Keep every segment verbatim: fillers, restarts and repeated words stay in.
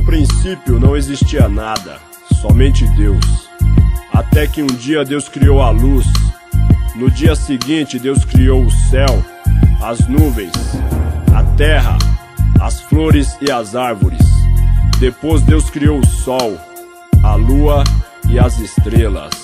princípio não existia nada, somente Deus. Até que um dia Deus criou a luz. No dia seguinte Deus criou o céu, as nuvens, a terra, as flores e as árvores. Depois Deus criou o sol, a lua e as estrelas.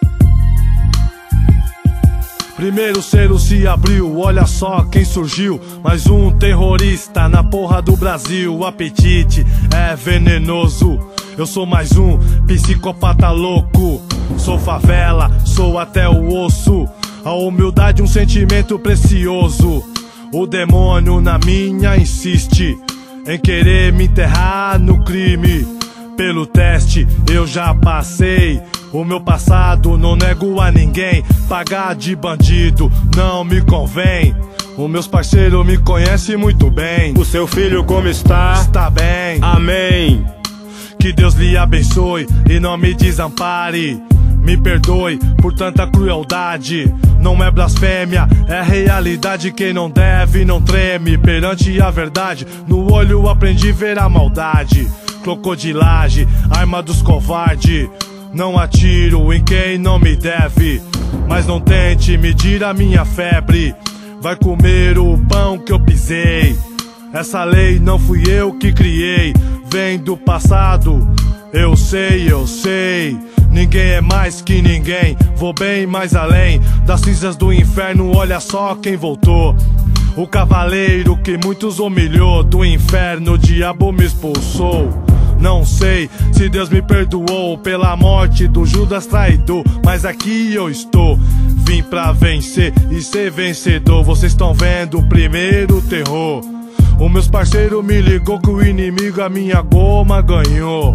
Primeiro o céu se abriu, olha só quem surgiu. Mais um terrorista na porra do Brasil. O apetite é venenoso. Eu sou mais um psicopata louco. Sou favela, sou até o osso. A humildade um sentimento precioso. O demônio na minha insiste em querer me enterrar no crime. Pelo teste eu já passei. O meu passado não nego a ninguém. Pagar de bandido não me convém. Os meus parceiros me conhecem muito bem. O seu filho como está? Está bem. Amém. Que Deus lhe abençoe e não me desampare. Me perdoe por tanta crueldade. Não é blasfêmia, é realidade. Quem não deve não treme perante a verdade. No olho aprendi a ver a maldade. Crocodilagem, arma dos covardes. Não atiro em quem não me deve, mas não tente medir a minha febre. Vai comer o pão que eu pisei. Essa lei não fui eu que criei. Vem do passado, eu sei, eu sei. Ninguém é mais que ninguém. Vou bem mais além das cinzas do inferno. Olha só quem voltou. O cavaleiro que muitos humilhou. Do inferno o diabo me expulsou. Não sei se Deus me perdoou pela morte do Judas traidor, mas aqui eu estou. Vim pra vencer e ser vencedor. Vocês estão vendo o primeiro terror. Os meus parceiros me ligou que o inimigo a minha goma ganhou.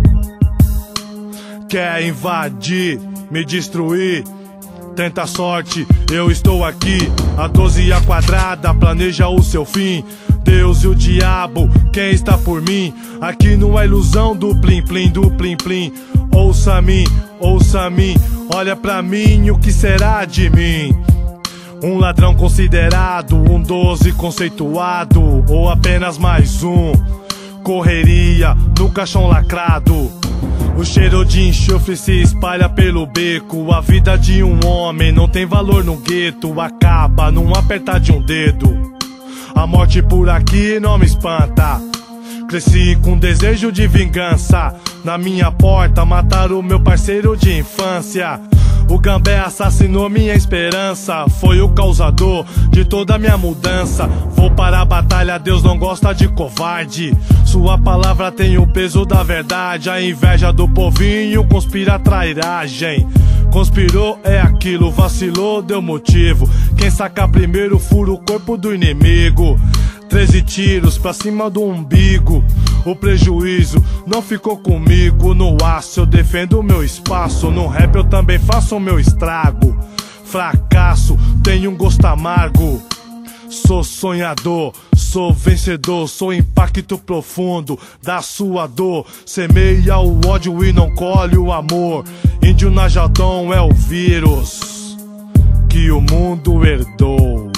Quer invadir, me destruir, tenta a sorte, eu estou aqui. A doze a quadrada planeja o seu fim. Deus e o diabo, quem está por mim? Aqui não é ilusão do plim plim, do plim plim. Ouça a mim, ouça a mim, olha pra mim, o que será de mim? Um ladrão considerado, um doze conceituado, ou apenas mais um? Correria no caixão lacrado. O cheiro de enxofre se espalha pelo beco. A vida de um homem não tem valor no gueto. Acaba num apertar de um dedo. A morte por aqui não me espanta. Cresci com desejo de vingança. Na minha porta mataram o meu parceiro de infância. O Gambé assassinou minha esperança. Foi o causador de toda a minha mudança. Vou para a batalha, Deus não gosta de covarde. Sua palavra tem o peso da verdade. A inveja do povinho conspira a trairagem. Conspirou é aquilo, vacilou, deu motivo. Quem saca primeiro fura o corpo do inimigo. Treze tiros pra cima do umbigo. O prejuízo não ficou comigo. No aço eu defendo o meu espaço. No rap eu também faço o meu estrago. Fracasso tem um gosto amargo. Sou sonhador, sou vencedor, sou impacto profundo da sua dor. Semeia o ódio e não colhe o amor. Índio Najadão é o vírus que o mundo herdou.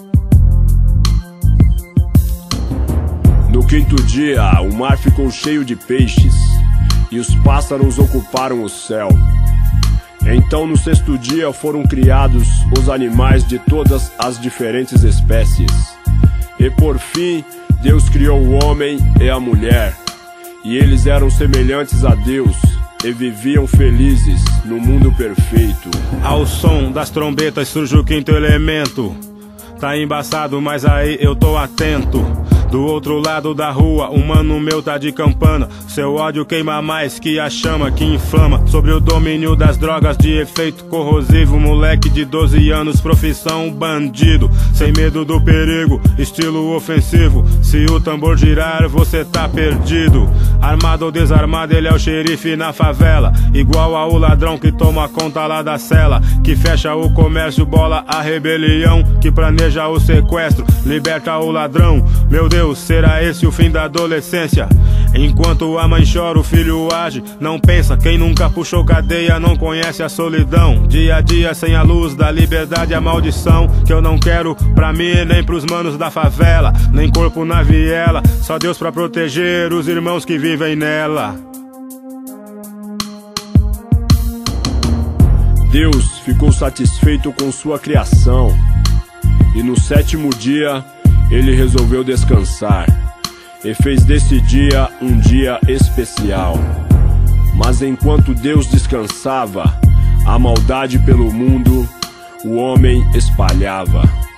No quinto dia, o mar ficou cheio de peixes, e os pássaros ocuparam o céu. Então no sexto dia foram criados os animais de todas as diferentes espécies. E por fim, Deus criou o homem e a mulher, e eles eram semelhantes a Deus, e viviam felizes no mundo perfeito. Ao som das trombetas surge o quinto elemento. Tá embaçado, mas aí eu tô atento. Do outro lado da rua, um mano meu tá de campana. Seu ódio queima mais que a chama que inflama. Sobre o domínio das drogas de efeito corrosivo. Moleque de doze anos, profissão bandido. Sem medo do perigo, estilo ofensivo. Se o tambor girar, você tá perdido. Armado ou desarmado, ele é o xerife na favela. Igual ao ladrão que toma conta lá da cela. Que fecha o comércio, bola a rebelião. Que planeja o sequestro, liberta o ladrão. Meu Deus, será esse o fim da adolescência? Enquanto a mãe chora, o filho age. Não pensa, quem nunca puxou cadeia não conhece a solidão. Dia a dia sem a luz da liberdade, a maldição que eu não quero pra mim nem pros manos da favela. Nem corpo na viela, só Deus pra proteger os irmãos que vivem vivem nela. Deus ficou satisfeito com sua criação, e no sétimo dia ele resolveu descansar, e fez desse dia um dia especial. Mas enquanto Deus descansava, a maldade pelo mundo o homem espalhava.